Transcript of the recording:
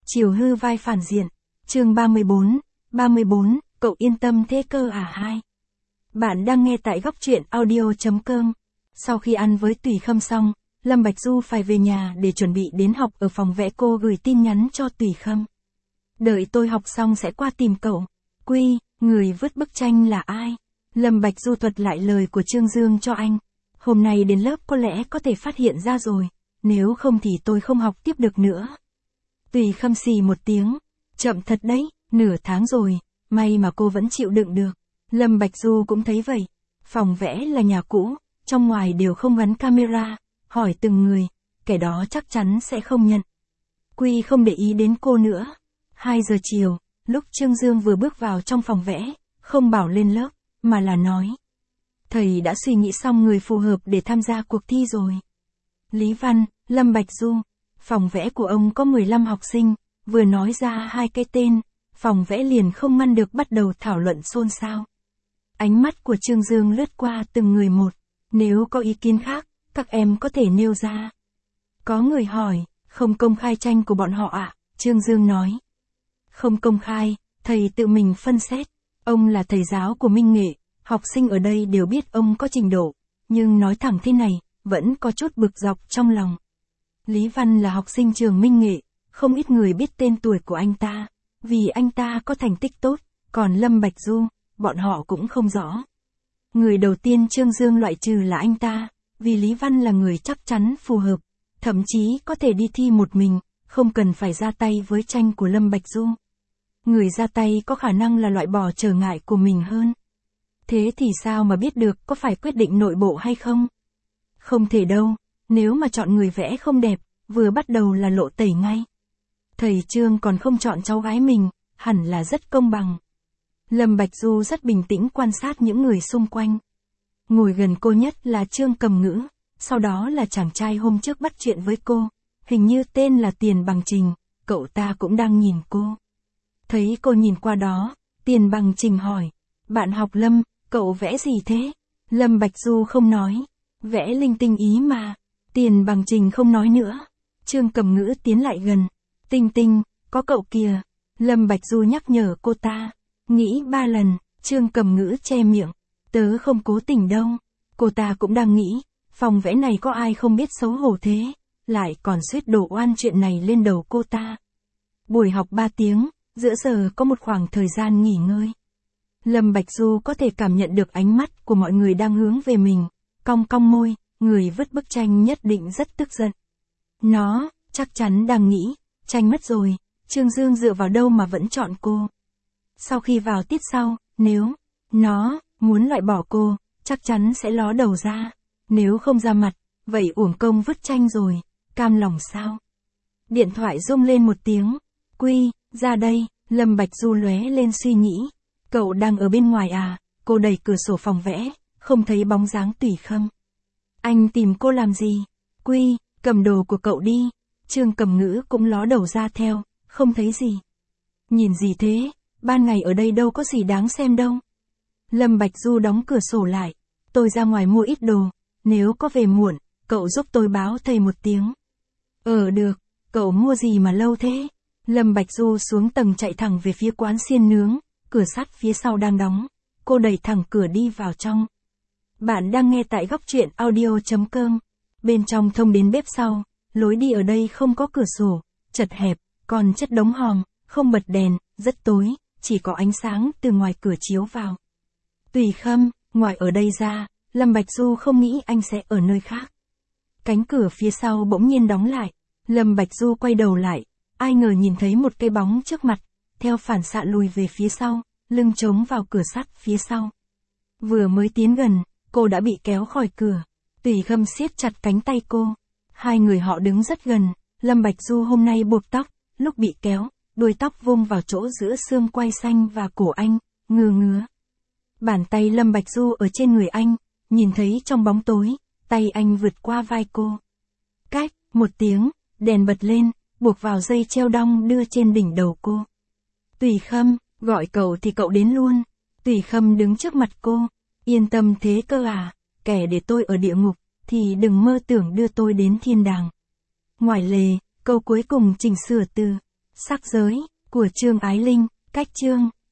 Chiều hư vai phản diện. Chương 34, cậu yên tâm thế cơ à 2. Bạn đang nghe tại góc truyện audio.com. Sau khi ăn với Tùy Khâm xong, Lâm Bạch Du phải về nhà để chuẩn bị đến học ở phòng vẽ. Cô gửi tin nhắn cho Tùy Khâm. Đợi tôi học xong sẽ qua tìm cậu. Quy, người vứt bức tranh là ai? Lâm Bạch Du thuật lại lời của Trương Dương cho anh. Hôm nay đến lớp có lẽ có thể phát hiện ra rồi, nếu không thì tôi không học tiếp được nữa. Tùy Khâm xì một tiếng, chậm thật đấy, nửa tháng rồi, may mà cô vẫn chịu đựng được. Lâm Bạch Du cũng thấy vậy, phòng vẽ là nhà cũ, trong ngoài đều không gắn camera, hỏi từng người, kẻ đó chắc chắn sẽ không nhận. Quy không để ý đến cô nữa. 2 giờ chiều, lúc Trương Dương vừa bước vào trong phòng vẽ, không bảo lên lớp, mà là nói. Thầy đã suy nghĩ xong người phù hợp để tham gia cuộc thi rồi. Lý Văn, Lâm Bạch Du, phòng vẽ của ông có 15 học sinh, vừa nói ra 2 cái tên, phòng vẽ liền không ngăn được bắt đầu thảo luận xôn xao. Ánh mắt của Trương Dương lướt qua từng người một, nếu có ý kiến khác, các em có thể nêu ra. Có người hỏi, không công khai tranh của bọn họ ạ? Trương Dương nói. Không công khai, thầy tự mình phân xét, ông là thầy giáo của Minh Nghệ, học sinh ở đây đều biết ông có trình độ, nhưng nói thẳng thế này, vẫn có chút bực dọc trong lòng. Lý Văn là học sinh trường Minh Nghệ, không ít người biết tên tuổi của anh ta, vì anh ta có thành tích tốt, còn Lâm Bạch Du, bọn họ cũng không rõ. Người đầu tiên Trương Dương loại trừ là anh ta, vì Lý Văn là người chắc chắn phù hợp, thậm chí có thể đi thi một mình, không cần phải ra tay với tranh của Lâm Bạch Du. Người ra tay có khả năng là loại bỏ trở ngại của mình hơn. Thế thì sao mà biết được có phải quyết định nội bộ hay không? Không thể đâu, nếu mà chọn người vẽ không đẹp, vừa bắt đầu là lộ tẩy ngay. Thầy Trương còn không chọn cháu gái mình, hẳn là rất công bằng. Lâm Bạch Du rất bình tĩnh quan sát những người xung quanh. Ngồi gần cô nhất là Trương Cầm Ngữ, sau đó là chàng trai hôm trước bắt chuyện với cô, hình như tên là Tiền Bằng Trình, cậu ta cũng đang nhìn cô. Thấy cô nhìn qua đó, Tiền Bằng Trình hỏi, bạn học Lâm, cậu vẽ gì thế? Lâm Bạch Du không nói, vẽ linh tinh ý mà. Tiền Bằng Trình không nói nữa. Trương Cầm Ngữ tiến lại gần, Tinh Tinh, có cậu kìa. Lâm Bạch Du nhắc nhở cô ta, nghĩ 3 lần, Trương Cầm Ngữ che miệng, tớ không cố tình đâu. Cô ta cũng đang nghĩ, phòng vẽ này có ai không biết xấu hổ thế, lại còn suýt đổ oan chuyện này lên đầu cô ta. Buổi học 3 tiếng, giữa giờ có một khoảng thời gian nghỉ ngơi. Lâm Bạch Du có thể cảm nhận được ánh mắt của mọi người đang hướng về mình, cong cong môi, người vứt bức tranh nhất định rất tức giận. Nó, chắc chắn đang nghĩ, tranh mất rồi, Trương Dương dựa vào đâu mà vẫn chọn cô. Sau khi vào tiết sau, nếu nó muốn loại bỏ cô, chắc chắn sẽ ló đầu ra. Nếu không ra mặt, vậy uổng công vứt tranh rồi, cam lòng sao? Điện thoại rung lên một tiếng, Quy, ra đây. Lâm Bạch Du lóe lên suy nghĩ. Cậu đang ở bên ngoài à? Cô đẩy cửa sổ phòng vẽ, không thấy bóng dáng Tùy Khâm. Anh tìm cô làm gì? Quy, cầm đồ của cậu đi. Trương Cầm Ngữ cũng ló đầu ra theo, không thấy gì. Nhìn gì thế? Ban ngày ở đây đâu có gì đáng xem đâu. Lâm Bạch Du đóng cửa sổ lại. Tôi ra ngoài mua ít đồ, nếu có về muộn, cậu giúp tôi báo thầy một tiếng. Được, cậu mua gì mà lâu thế? Lâm Bạch Du xuống tầng chạy thẳng về phía quán xiên nướng, cửa sắt phía sau đang đóng. Cô đẩy thẳng cửa đi vào trong. Bạn đang nghe tại góc truyện audio.com. Bên trong thông đến bếp sau, lối đi ở đây không có cửa sổ, chật hẹp, còn chất đống hòm, không bật đèn, rất tối, chỉ có ánh sáng từ ngoài cửa chiếu vào. Tùy Khâm, ngoài ở đây ra, Lâm Bạch Du không nghĩ anh sẽ ở nơi khác. Cánh cửa phía sau bỗng nhiên đóng lại, Lâm Bạch Du quay đầu lại, ai ngờ nhìn thấy một cái bóng trước mặt, theo phản xạ lùi về phía sau, lưng chống vào cửa sắt phía sau. Vừa mới tiến gần, cô đã bị kéo khỏi cửa. Tùy Khâm siết chặt cánh tay cô. Hai người họ đứng rất gần, Lâm Bạch Du hôm nay buộc tóc, lúc bị kéo, đuôi tóc vung vào chỗ giữa xương quai xanh và cổ anh, ngứa. Bàn tay Lâm Bạch Du ở trên người anh, nhìn thấy trong bóng tối, tay anh vượt qua vai cô. Cách, một tiếng, đèn bật lên, buộc vào dây treo đong đưa trên đỉnh đầu cô. Tùy Khâm, gọi cậu thì cậu đến luôn. Tùy Khâm đứng trước mặt cô, yên tâm thế cơ à, kẻ để tôi ở địa ngục, thì đừng mơ tưởng đưa tôi đến thiên đàng. Ngoài lề, câu cuối cùng chỉnh sửa từ Sắc giới, của Trương Ái Linh, cách chương.